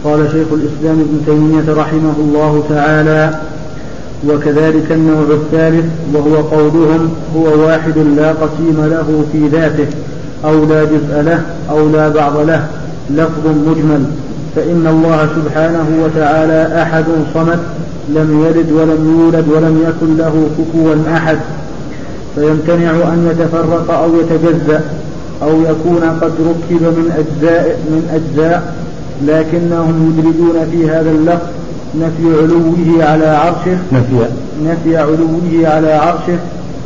قال شيخ الإسلام ابن تيمية رحمه الله تعالى: وكذلك النوع الثالث وهو قولهم هو واحد لا قسيم له في ذاته أو لا جزء له أو لا بعض له، لفظ مجمل، فإن الله سبحانه وتعالى أحد صمد لم يلد ولم يولد ولم يكن له كفوا أحد، فيمتنع أن يتفرق أو يتجزأ أو يكون قد ركب من أجزاء، لكنهم يدرجون في هذا اللفظ نفي علوه على عرشه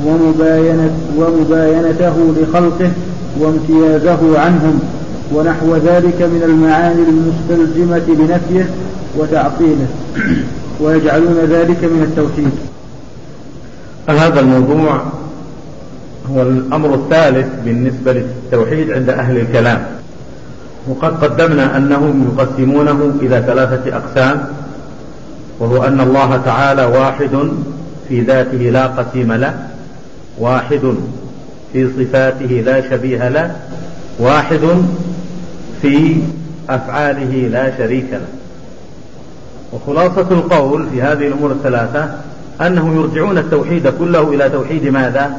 ومباينته لخلقه وامتيازه عنهم ونحو ذلك من المعاني المستلزمة لنفيه وتعطيله، ويجعلون ذلك من التوحيد. هذا الموضوع هو الأمر الثالث بالنسبة للتوحيد عند أهل الكلام، وقد قدمنا أنهم يقسمونه إلى 3 أقسام، وهو أن الله تعالى واحد في ذاته لا قسيم له، واحد في صفاته لا شبيه له، واحد في أفعاله لا شريك له. وخلاصة القول في هذه الأمور الثلاثة أنهم يرجعون التوحيد كله إلى توحيد ماذا؟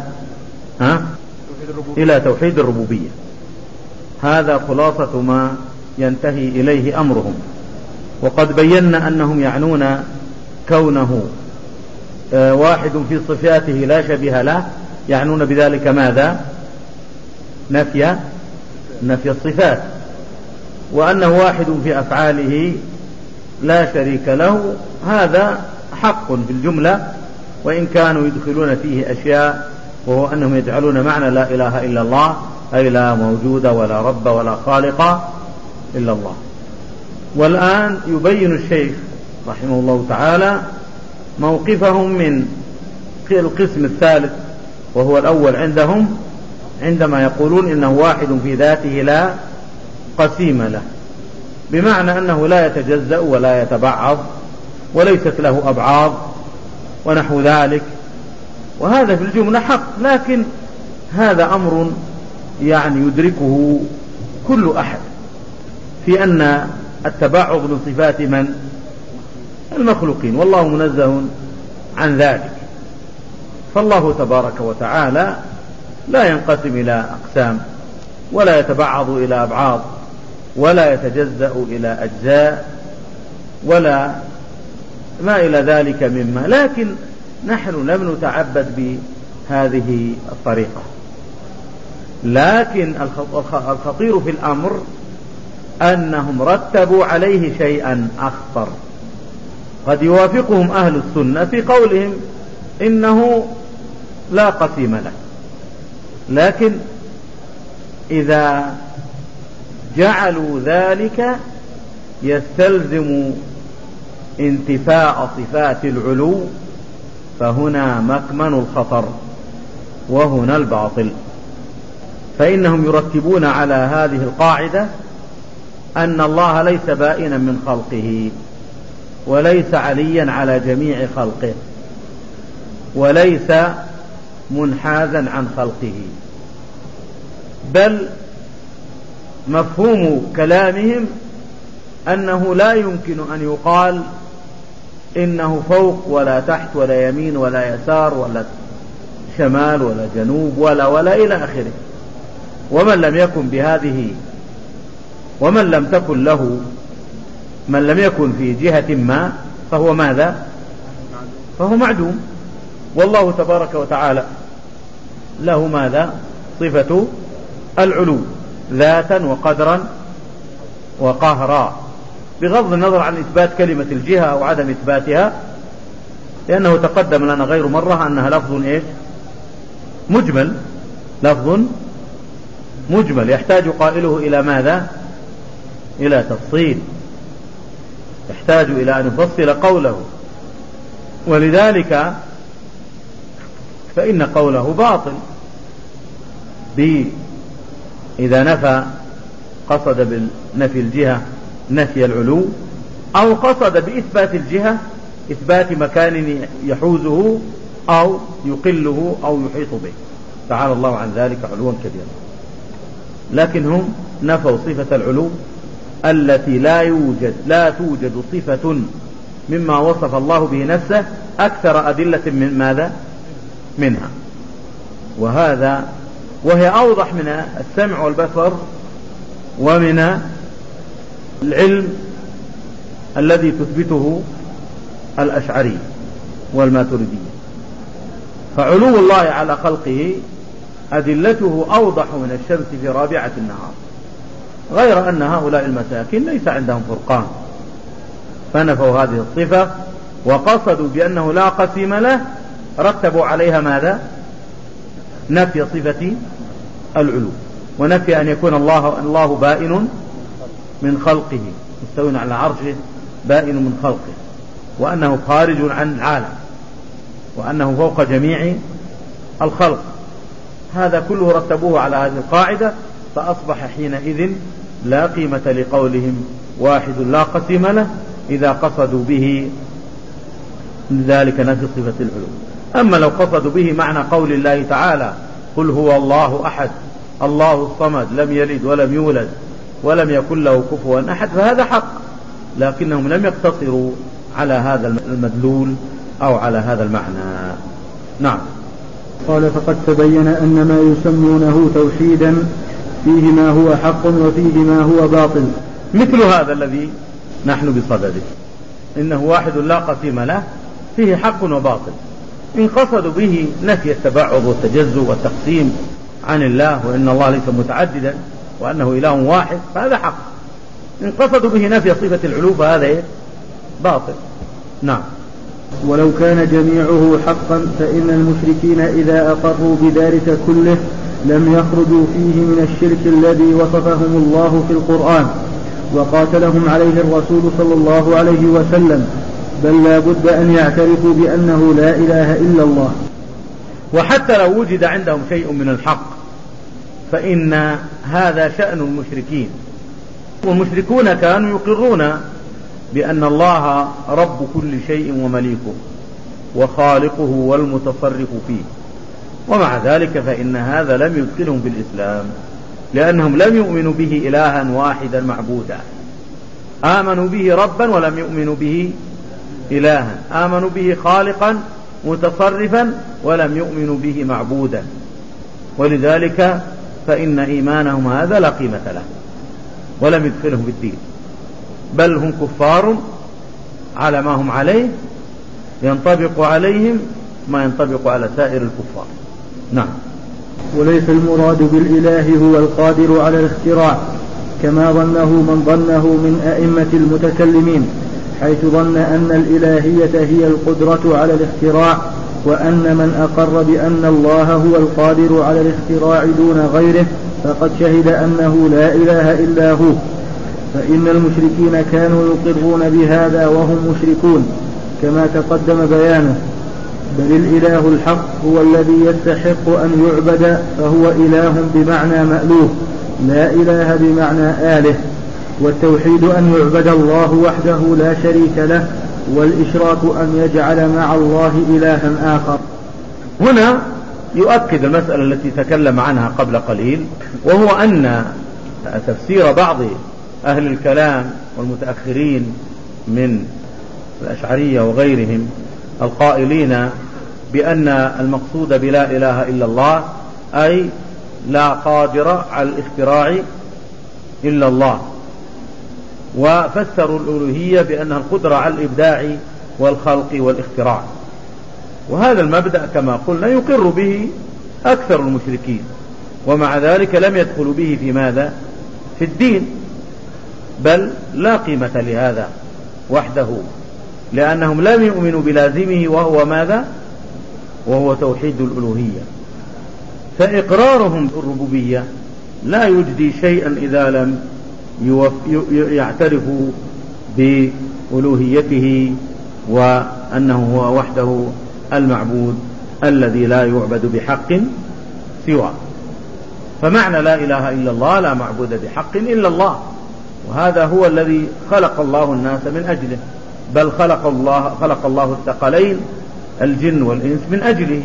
إلى توحيد الربوبية. هذا خلاصة ما ينتهي إليه أمرهم. وقد بينا أنهم يعنون كونه واحد في صفاته لا شبيه له، يعنون بذلك ماذا؟ نفي الصفات. وأنه واحد في أفعاله لا شريك له، هذا حق في الجملة، وإن كانوا يدخلون فيه أشياء، وهو أنهم يجعلون معنى لا إله إلا الله، أي لا موجود ولا رب ولا خالق إلا الله. والآن يبين الشيخ رحمه الله تعالى موقفهم من القسم الثالث، وهو الأول عندهم، عندما يقولون إنه واحد في ذاته لا قسيم له، بمعنى أنه لا يتجزأ ولا يتبعض وليست له أبعاض ونحو ذلك. وهذا في الجملة حق، لكن هذا أمر يعني يدركه كل أحد، في أن التبعض من صفات من؟ المخلوقين، والله منزه عن ذلك. فالله تبارك وتعالى لا ينقسم إلى أقسام، ولا يتبعض إلى أبعاض، ولا يتجزأ إلى أجزاء، ولا ما إلى ذلك مما، لكن نحن لم نتعبد بهذه الطريقة. لكن الخطير في الأمر أنهم رتبوا عليه شيئا أخطر قد يوافقهم أهل السنة في قولهم إنه لا قسيم له، لكن إذا جعلوا ذلك يستلزم انتفاء صفات العلو، فهنا مكمن الخطر وهنا الباطل. فإنهم يرتبون على هذه القاعدة أن الله ليس بائنا من خلقه، وليس عليا على جميع خلقه، وليس منحازا عن خلقه، بل مفهوم كلامهم أنه لا يمكن أن يقال إنه فوق ولا تحت ولا يمين ولا يسار ولا شمال ولا جنوب ولا إلى آخره. ومن لم يكن بهذه، ومن لم تكن له، من لم يكن في جهة ما، فهو ماذا؟ فهو معدوم. والله تبارك وتعالى له ماذا؟ صفة العلو ذاتا وقدرا وقهرا، بغض النظر عن إثبات كلمة الجهة أو عدم إثباتها، لأنه تقدم لنا غير مرة أنها لفظ إيش؟ مجمل، لفظ مجمل يحتاج قائله إلى ماذا؟ إلى تفصيل، يحتاج إلى أن يفصل قوله، ولذلك فإن قوله باطل إذا نفى، قصد بالنفي الجهة نفي العلو، أو قصد بإثبات الجهة إثبات مكان يحوزه أو يقله أو يحيط به، تعالى الله عن ذلك علوا كبيرا. لكن هم نفوا صفة العلو التي لا توجد صفة مما وصف الله به نفسه أكثر أدلة من ماذا؟ منها. وهي أوضح من السمع والبصر ومن العلم الذي تثبته الأشعري والماتريدي. فعلو الله على خلقه أدلته أوضح من الشمس في رابعة النهار، غير أن هؤلاء المساكين ليس عندهم فرقان، فنفوا هذه الصفة وقصدوا بأنه لا قسيم له، رتبوا عليها ماذا؟ نفي صفة العلو، ونفي أن يكون الله بائن من خلقه، مستوٍ على عرشه بائن من خلقه، وأنه خارج عن العالم، وأنه فوق جميع الخلق. هذا كله رتبوه على هذه القاعدة، فأصبح حينئذ لا قيمة لقولهم واحد لا قسيم له إذا قصدوا به ذلك نفي صفة العلو. أما لو قصدوا به معنى قول الله تعالى قل هو الله أحد الله الصمد لم يلد ولم يولد ولم يكن له كفوا أحد، فهذا حق، لكنهم لم يقتصروا على هذا المدلول أو على هذا المعنى. نعم. قال فقد تبين أن ما يسمونه توحيدا فيه ما هو حق وفيه ما هو باطل، مثل هذا الذي نحن بصدده، إنه واحد لا قسيم له فيه حق وباطل. إن قصدوا به نفي التبعض والتجزؤ والتقسيم عن الله وإن الله ليس متعددا وأنه إله واحد فهذا حق، إن قصدوا به نفي صفة العلو فهذا باطل. نعم. ولو كان جميعه حقا فإن المشركين إذا أقروا بذلك كله لم يخرجوا فيه من الشرك الذي وصفهم الله في القرآن وقاتلهم عليه الرسول صلى الله عليه وسلم، بل لا بد أن يعترفوا بأنه لا إله إلا الله. وحتى لو وجد عندهم شيء من الحق فإن هذا شأن المشركين، والمشركون كانوا يقرون بأن الله رب كل شيء ومليكه وخالقه والمتصرف فيه، ومع ذلك فإن هذا لم يدخلهم في الإسلام، لأنهم لم يؤمنوا به إلها واحدا معبودا، آمنوا به ربا ولم يؤمنوا به إلها، آمنوا به خالقا متصرفا ولم يؤمنوا به معبودا، ولذلك فإن إيمانهم هذا لا قيمة له ولم يدخلهم في الدين، بل هم كفار على ما هم عليه، ينطبق عليهم ما ينطبق على سائر الكفار. نعم. وليس المراد بالإله هو القادر على الاختراع كما ظنه من ظنه من أئمة المتكلمين، حيث ظن أن الإلهية هي القدرة على الاختراع، وأن من أقر بأن الله هو القادر على الاختراع دون غيره فقد شهد أنه لا إله إلا هو. فإن المشركين كانوا يقرون بهذا وهم مشركون كما تقدم بيانه، بل الإله الحق هو الذي يستحق أن يعبد، فهو إله بمعنى مألوه لا إله بمعنى آله. والتوحيد أن يعبد الله وحده لا شريك له، والإشراك أن يجعل مع الله إلها آخر. هنا يؤكد المسألة التي تكلم عنها قبل قليل، وهو أن تفسير بعض أهل الكلام والمتأخرين من الأشعرية وغيرهم القائلين بأن المقصود بلا إله إلا الله أي لا قادر على الاختراع إلا الله، وفسروا الألوهية بأنها القدرة على الإبداع والخلق والاختراع. وهذا المبدأ كما قلنا يقر به أكثر المشركين، ومع ذلك لم يدخلوا به في ماذا؟ في الدين، بل لا قيمة لهذا وحده، لأنهم لم يؤمنوا بلازمه وهو ماذا؟ وهو توحيد الألوهية. فإقرارهم بالربوبية لا يجدي شيئا إذا لم يعترفوا بألوهيته وأنه هو وحده المعبود الذي لا يعبد بحق سواه. فمعنى لا إله إلا الله لا معبود بحق إلا الله، وهذا هو الذي خلق الله الناس من أجله، بل خلق الله الثقلين الجن والإنس من أجله.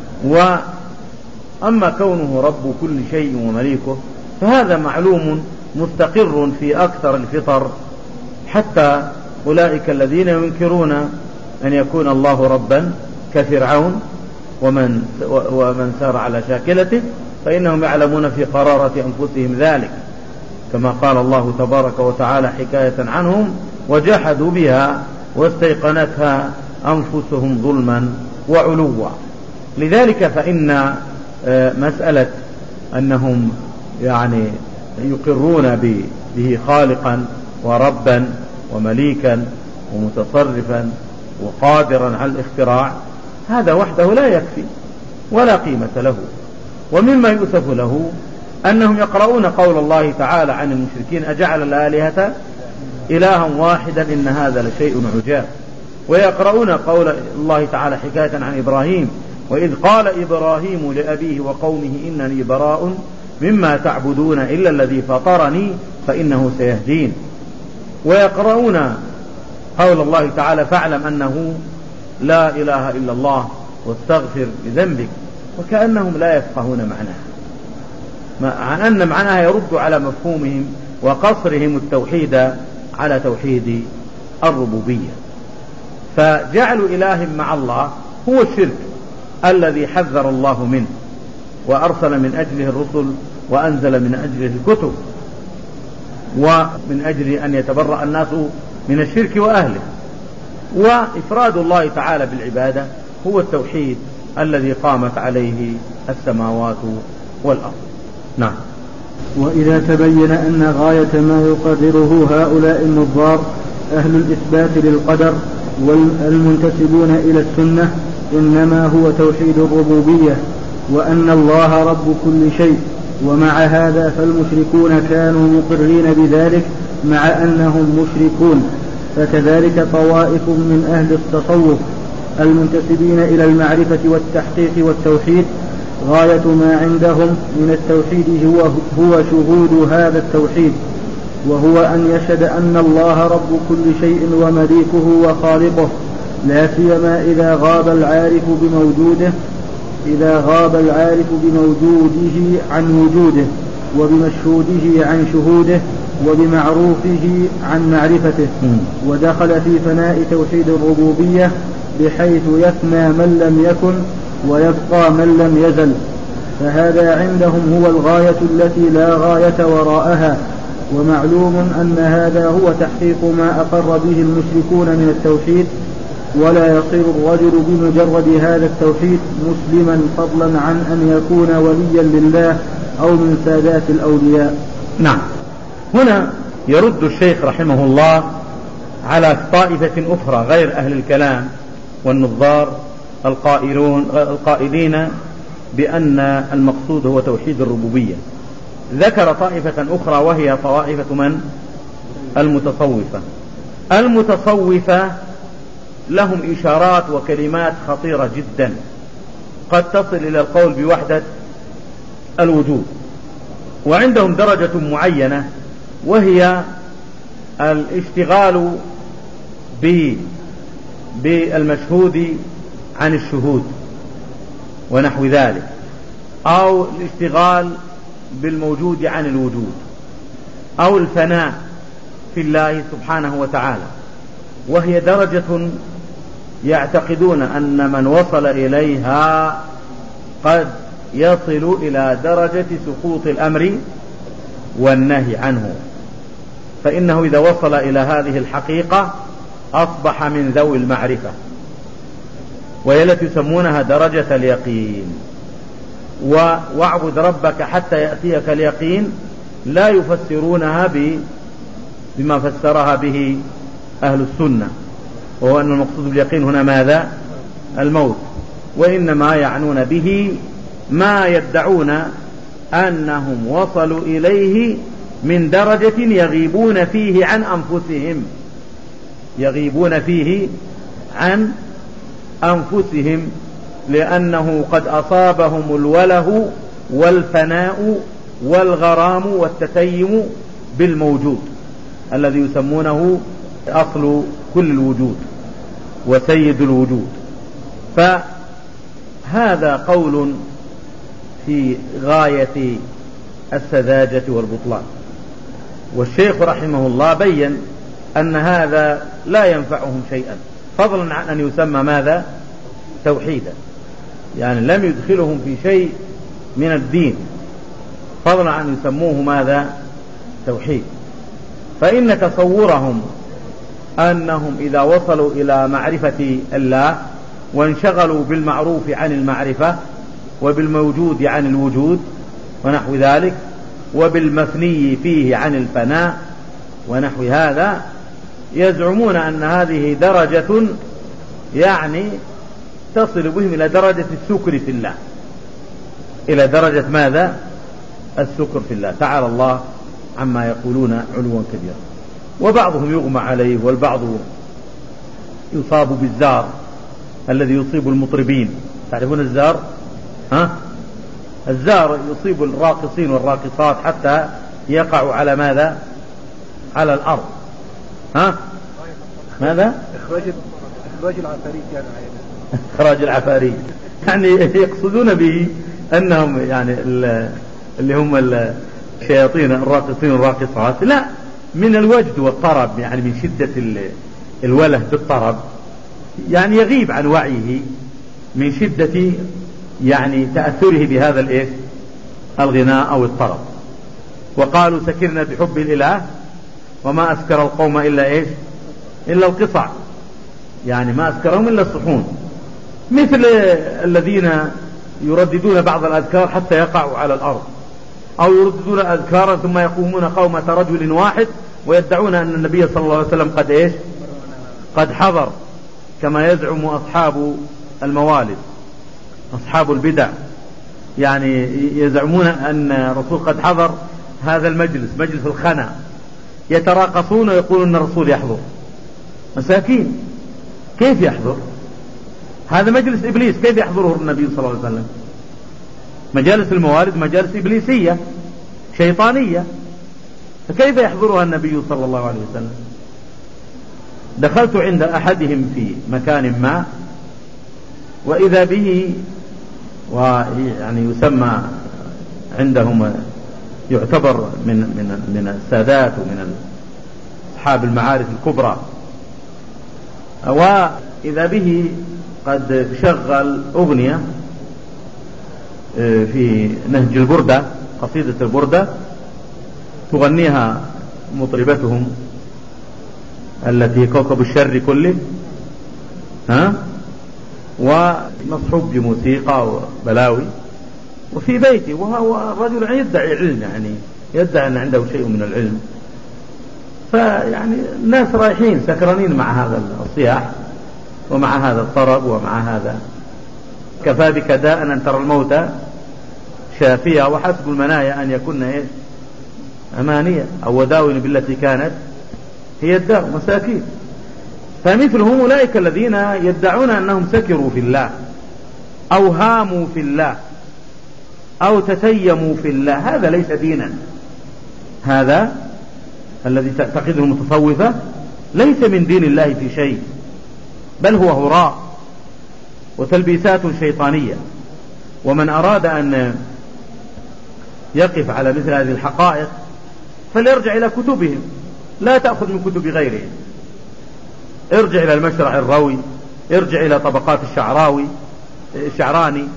وأما كونه رب كل شيء ومليكه فهذا معلوم مستقر في أكثر الفطر، حتى أولئك الذين ينكرون أن يكون الله ربا كفرعون ومن سار على شاكلته، فإنهم يعلمون في قرارة أنفسهم ذلك، كما قال الله تبارك وتعالى حكاية عنهم: وجحدوا بها واستيقنتها أنفسهم ظلما وعلوا. لذلك فإن مسألة أنهم يعني يقرون به خالقا وربا ومليكا ومتصرفا وقادرا على الاختراع، هذا وحده لا يكفي ولا قيمة له. ومما يؤسف له أنهم يقرؤون قول الله تعالى عن المشركين: أجعل الآلهة إلها واحدا إن هذا لشيء عجاب. ويقرؤون قول الله تعالى حكاية عن إبراهيم: وإذ قال إبراهيم لأبيه وقومه إنني براء مما تعبدون إلا الذي فطرني فإنه سيهدين. ويقرؤون قول الله تعالى: فاعلم أنه لا إله إلا الله واستغفر لذنبك، وكأنهم لا يفقهون معناها، مع أن معناها يرد على مفهومهم وقصرهم التوحيد على توحيد الربوبية. فجعل إله مع الله هو الشرك الذي حذر الله منه وأرسل من أجله الرسل وأنزل من أجله الكتب، ومن أجل أن يتبرأ الناس من الشرك وأهله. وإفراد الله تعالى بالعبادة هو التوحيد الذي قامت عليه السماوات والأرض. نعم. وإذا تبين أن غاية ما يقرره هؤلاء النظار أهل الإثبات للقدر والمنتسبون إلى السنة إنما هو توحيد الربوبية، وأن الله رب كل شيء، ومع هذا فالمشركون كانوا مقرين بذلك مع أنهم مشركون. فكذلك طوائف من أهل التصوف المنتسبين إلى المعرفة والتحقيق والتوحيد غاية ما عندهم من التوحيد هو شهود هذا التوحيد، وهو أن يشهد أن الله رب كل شيء ومليكه وخالقه، لا سيما إذا غاب العارف بموجوده عن وجوده، وبمشهوده عن شهوده، وبمعروفه عن معرفته، ودخل في فناء توحيد الربوبية بحيث يفنى من لم يكن ويبقى من لم يزل. فهذا عندهم هو الغاية التي لا غاية وراءها. ومعلوم أن هذا هو تحقيق ما أقر به المشركون من التوحيد، ولا يصير الرجل بمجرد هذا التوحيد مسلما فضلا عن أن يكون وليا لله أو من سادات الأولياء. نعم. هنا يرد الشيخ رحمه الله على طائفة أخرى غير أهل الكلام والنظار القائلين بأن المقصود هو توحيد الربوبية. ذكر طائفة أخرى وهي طائفة من؟ المتصوفة لهم إشارات وكلمات خطيرة جدا قد تصل إلى القول بوحدة الوجود، وعندهم درجة معينة وهي الاشتغال بالمشهود عن الشهود ونحو ذلك، أو الاشتغال بالموجود عن الوجود، أو الفناء في الله سبحانه وتعالى. وهي درجة يعتقدون أن من وصل إليها قد يصل إلى درجة سقوط الأمر والنهي عنه، فإنه إذا وصل إلى هذه الحقيقة أصبح من ذوي المعرفة، وهي التي يسمونها درجة اليقين. واعبد ربك حتى يأتيك اليقين لا يفسرونها بما فسرها به أهل السنة، وهو أن المقصود باليقين هنا ماذا؟ الموت. وإنما يعنون به ما يدعون أنهم وصلوا إليه من درجة يغيبون فيه عن أنفسهم لأنه قد أصابهم الوله والفناء والغرام والتتيم بالموجود الذي يسمونه أصل كل الوجود وسيد الوجود. فهذا قول في غاية السذاجة والبطلان. والشيخ رحمه الله بين أن هذا لا ينفعهم شيئا، فضلا عن أن يسمى ماذا؟ توحيدا، يعني لم يدخلهم في شيء من الدين، فضلا عن يسموه ماذا؟ توحيد. فإن تصورهم أنهم إذا وصلوا إلى معرفة الله وانشغلوا بالمعروف عن المعرفة وبالموجود عن الوجود ونحو ذلك وبالمفني فيه عن الفناء ونحو هذا، يزعمون أن هذه درجة يعني تصل بهم إلى درجة السكر في الله، إلى درجة ماذا؟ السكر في الله، تعالى الله عما يقولون علوا كبيرا. وبعضهم يغمى عليه، والبعض يصاب بالزار الذي يصيب المطربين. تعرفون الزار؟ الزار يصيب الراقصين والراقصات حتى يقعوا على ماذا؟ على الأرض. ماذا؟ إخراج العفاريت يعني إخراج العفاريت، يعني يقصدون به أنهم يعني اللي هم الشياطين الراقصين والراقصات، لا، من الوجد والطرب، يعني من شدة الوله بالطرب، يعني يغيب عن وعيه من شدة يعني تأثره بهذا الغناء أو الطرب. وقالوا سكرنا بحب الإله وما أسكر القوم إلا إلا القصع، يعني ما أسكرهم إلا الصحون، مثل الذين يرددون بعض الأذكار حتى يقعوا على الأرض، أو يرددون أذكارا ثم يقومون قومة رجل واحد ويدعون أن النبي صلى الله عليه وسلم قد حضر، كما يزعم أصحاب الموالد، أصحاب البدع، يعني يزعمون أن الرسول قد حضر هذا المجلس، مجلس الخنا، يتراقصون ويقولون أن الرسول يحضر. مساكين، كيف يحضر؟ هذا مجلس إبليس، كيف يحضره النبي صلى الله عليه وسلم؟ مجالس الموالد مجالس إبليسية شيطانية، فكيف يحضرها النبي صلى الله عليه وسلم؟ دخلت عند أحدهم في مكان ما، وإذا به، ويعني يسمى عندهم، يعتبر من السادات ومن أصحاب المعارف الكبرى، وإذا به قد شغل أغنية في نهج البردة، قصيدة البردة، تغنيها مطربتهم التي كوكب الشر كله، ومصحوب بموسيقى وبلاوي، وفي بيتي، وهو رجل يدعي علم، يعني يدعي أن عنده شيء من العلم، فيعني الناس رايحين سكرانين مع هذا الصياح ومع هذا الطرب ومع هذا. كفى بك داء أن ترى الموت شافية، وحسب المنايا أن يكون أمانية، أو وداون بالتي كانت هي الداء. مساكين. فمثلهم أولئك الذين يدعون أنهم سكروا في الله أو هاموا في الله أو تتيموا في الله، هذا ليس دينا. هذا الذي تعتقده المتصوفة ليس من دين الله في شيء، بل هو هراء وتلبيسات شيطانية. ومن أراد أن يقف على مثل هذه الحقائق فليرجع إلى كتبهم، لا تأخذ من كتب غيرهم. ارجع إلى المشرع الروي، ارجع إلى طبقات الشعراني،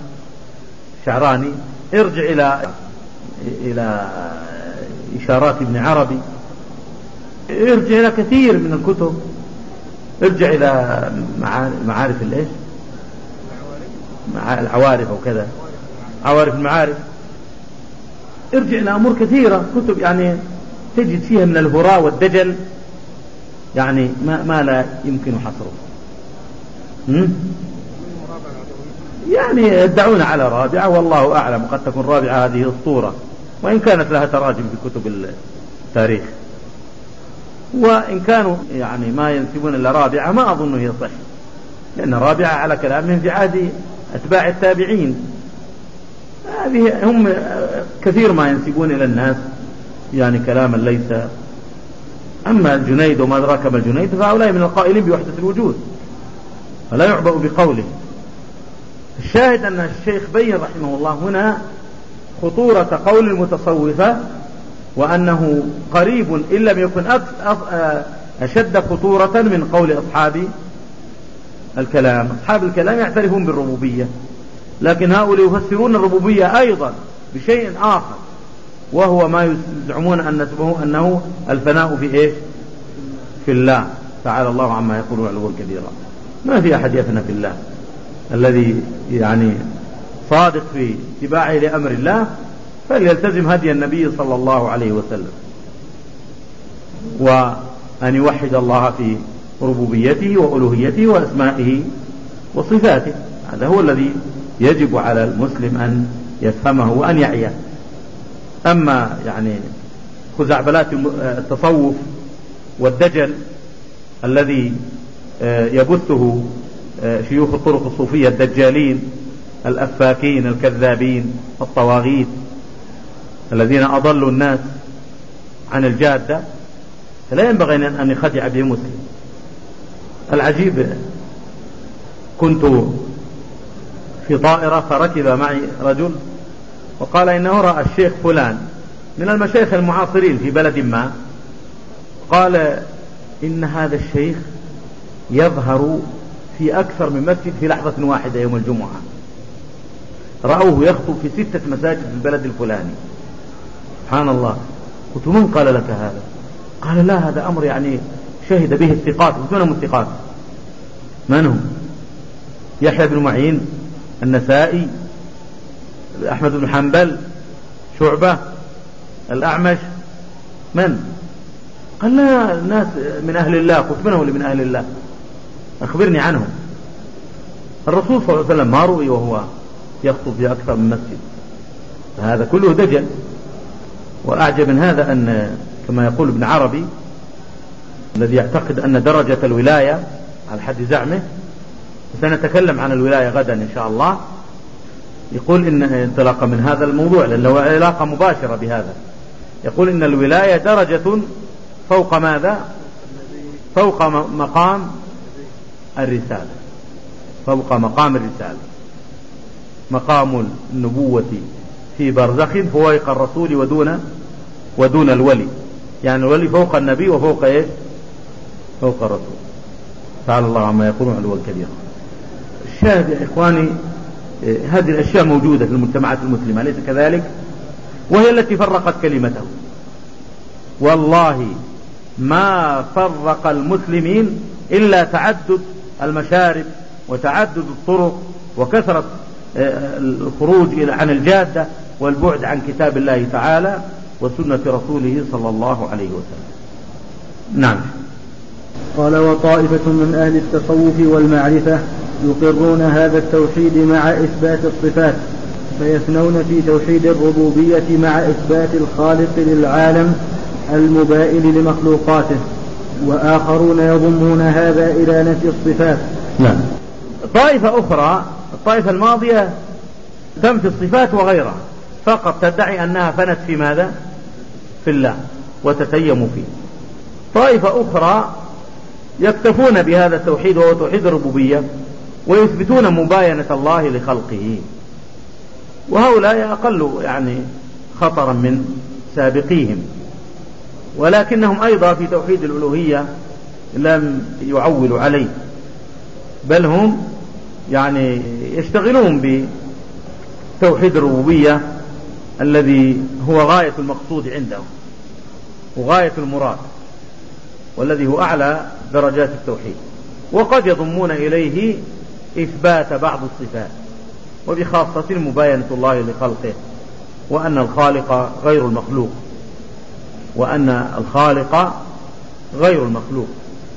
ارجع إلى إشارات ابن عربي، ارجع إلى كثير من الكتب، ارجع إلى معارف العوارف أو كذا، عوارف المعارف، ارجع إلى أمور كثيرة، كتب يعني تجد فيها من الهراء والدجل يعني ما لا يمكن حصره. يعني يدعون على رابعة، والله أعلم، قد تكون رابعة هذه أسطورة، وإن كانت لها تراجم في كتب التاريخ، وإن كانوا يعني ما ينسبون إلا رابعة ما أظن هي صح، لأن رابعة على كلامهم في عهد أتباع التابعين، هذه هم كثير ما ينسبون إلى الناس يعني كلاما ليس. أما الجنيد وما أدراك ما الجنيد فهؤلاء من القائلين بوحدة الوجود، فلا يعبأ بقوله. الشاهد أن الشيخ بين رحمه الله هنا خطورة قول المتصوفة وأنه قريب إن لم يكن أشد خطورة من قول أصحاب الكلام. أصحاب الكلام يعترفون بالربوبية، لكن هؤلاء يفسرون الربوبية أيضا بشيء آخر، وهو ما يزعمون أنه الفناء في إيش؟ في الله تعالى الله عما يقولون علوا كبيرا. ما في أحد يفنى في الله. الذي يعني صادق في اتباعه لأمر الله فليلتزم هدي النبي صلى الله عليه وسلم، وأن يوحد الله في ربوبيته وألوهيته وأسمائه وصفاته. هذا هو الذي يجب على المسلم أن يفهمه وأن يعيه. أما يعني خزعبلات التصوف والدجل الذي يبثه شيوخ الطرق الصوفية الدجالين الأفاكين الكذابين الطواغيت الذين أضلوا الناس عن الجادة، فلا ينبغي أن يخدع به مسلم. العجيب، كنت في طائرة فركب معي رجل وقال إنه رأى الشيخ فلان من المشايخ المعاصرين في بلد ما، قال إن هذا الشيخ يظهر في أكثر من مسجد في لحظة واحدة يوم الجمعة، رأوه يخطب في 6 مساجد في البلد الفلاني. سبحان الله. قلت من قال لك هذا؟ قال لا، هذا أمر يعني شهد به الثقات. من هم الثقات؟ من هم؟ يحيى بن معين، النسائي، أحمد بن حنبل، شعبة، الأعمش، من؟ قال لا، الناس من أهل الله. قلت من هم اللي من أهل الله؟ أخبرني عنهم. الرسول صلى الله عليه وسلم ما رؤي وهو يخطب في أكثر من مسجد. هذا كله دجل. وأعجب من هذا أن كما يقول ابن عربي الذي يعتقد أن درجة الولاية على حد زعمه، سنتكلم عن الولاية غدا إن شاء الله، يقول إن انطلاقا من هذا الموضوع لأنه علاقة مباشرة بهذا، يقول إن الولاية درجة فوق ماذا؟ فوق مقام الرسالة. فوق مقام الرسالة. مقام النبوة في برزخ فوق الرسول ودون الولي، يعني الولي فوق النبي وفوق ايش؟ فوق الرسول. تعالى الله عما يقولون علوا كبيرا. الشاهد يا إخواني، هذه الأشياء موجودة في المجتمعات المسلمة، أليس كذلك؟ وهي التي فرقت كلمته. والله ما فرق المسلمين إلا تعدد المشارب وتعدد الطرق وكثرة الخروج عن الجادة والبعد عن كتاب الله تعالى وسنة رسوله صلى الله عليه وسلم. نعم. قال وطائفة من أهل التصوف والمعرفة يقرون هذا التوحيد مع إثبات الصفات، فيثنون في توحيد الربوبية مع إثبات الخالق للعالم المبائن لمخلوقاته، وآخرون يضمون هذا إلى نفي الصفات. نعم. طائفة أخرى، الطائفة الماضية، تنفي الصفات وغيرها، فقط تدعي أنها فنت في ماذا؟ في الله وتتيم فيه. طائفة أخرى يكتفون بهذا التوحيد وهو توحيد الربوبية ويثبتون مباينة الله لخلقه، وهؤلاء أقل يعني خطرا من سابقيهم، ولكنهم أيضا في توحيد الألوهية لم يعولوا عليه، بل هم يعني يشتغلون بتوحيد الربوبية الذي هو غاية المقصود عندهم وغاية المراد، والذي هو أعلى درجات التوحيد. وقد يضمون إليه إثبات بعض الصفات، وبخاصة مباينة الله لخلقه، وأن الخالق غير المخلوق، وأن الخالق غير المخلوق،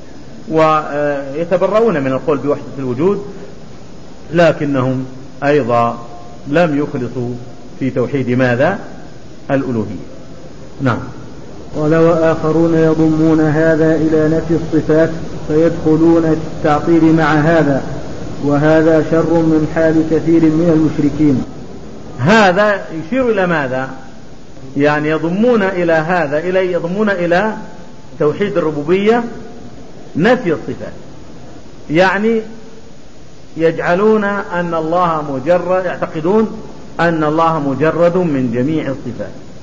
ويتبرؤون من القول بوحدة الوجود، لكنهم أيضا لم يخلصوا في توحيد ماذا؟ الألوهية. نعم. قال وآخرون يضمون هذا إلى نفي الصفات فيدخلون في التعطيل مع هذا، وهذا شر من حال كثير من المشركين. هذا يشير إلى ماذا؟ يعني يضمون إلى هذا يضمون إلى توحيد الربوبية نفي الصفات، يعني يجعلون أن الله مجرد، يعتقدون أن الله مجرد من جميع الصفات،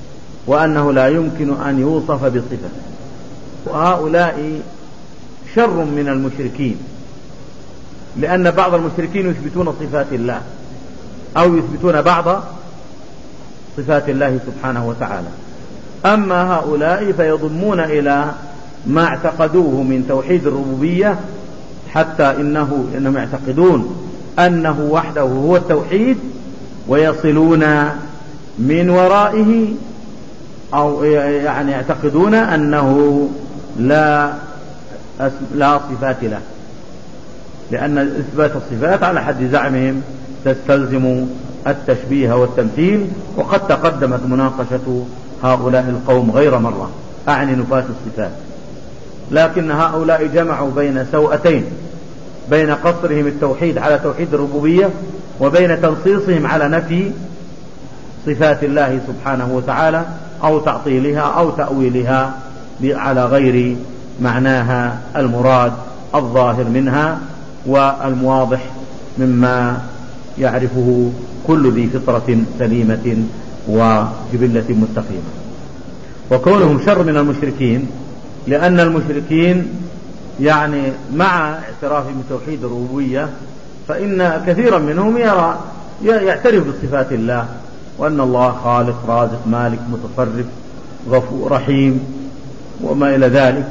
وأنه لا يمكن أن يوصف بصفة. وهؤلاء شر من المشركين، لأن بعض المشركين يثبتون صفات الله أو يثبتون بعض صفات الله سبحانه وتعالى. أما هؤلاء فيضمون إلى ما اعتقدوه من توحيد الربوبية، حتى إنهم يعتقدون أنه وحده هو التوحيد، ويصلون من ورائه، أو يعني يعتقدون أنه لا صفات له، لأن إثبات الصفات على حد زعمهم تستلزم التشبيه والتمثيل. وقد تقدمت مناقشة هؤلاء القوم غير مرة، أعني نفاة الصفات. لكن هؤلاء جمعوا بين سوءتين، بين قصرهم التوحيد على توحيد الربوبية، وبين تنصيصهم على نفي صفات الله سبحانه وتعالى، أو تعطيلها أو تأويلها على غير معناها المراد الظاهر منها والمواضح مما يعرفه كل ذي فطرة سليمة وجبلة مستقيمة. وكونهم شر من المشركين، لأن المشركين يعني مع اعترافهم بتوحيد الربوبية فإن كثيرا منهم يعترف بصفات الله، وأن الله خالق رازق مالك متصرف غفور رحيم وما إلى ذلك.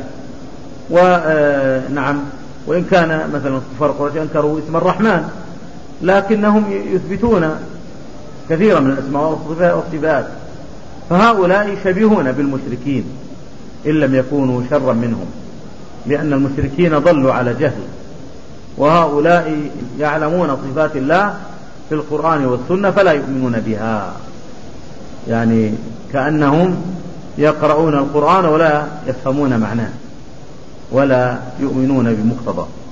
ونعم، وإن كان مثلا كفار قريش أنكروا اسم الرحمن، لكنهم يثبتون كثيرا من الأسماء والصفات. فهؤلاء شبيهون بالمشركين إن لم يكونوا شرا منهم، لأن المشركين ضلوا على جهل، وهؤلاء يعلمون صفات الله في القرآن والسنة فلا يؤمنون بها، يعني كأنهم يقرؤون القرآن ولا يفهمون معناه ولا يؤمنون بمقتضاه.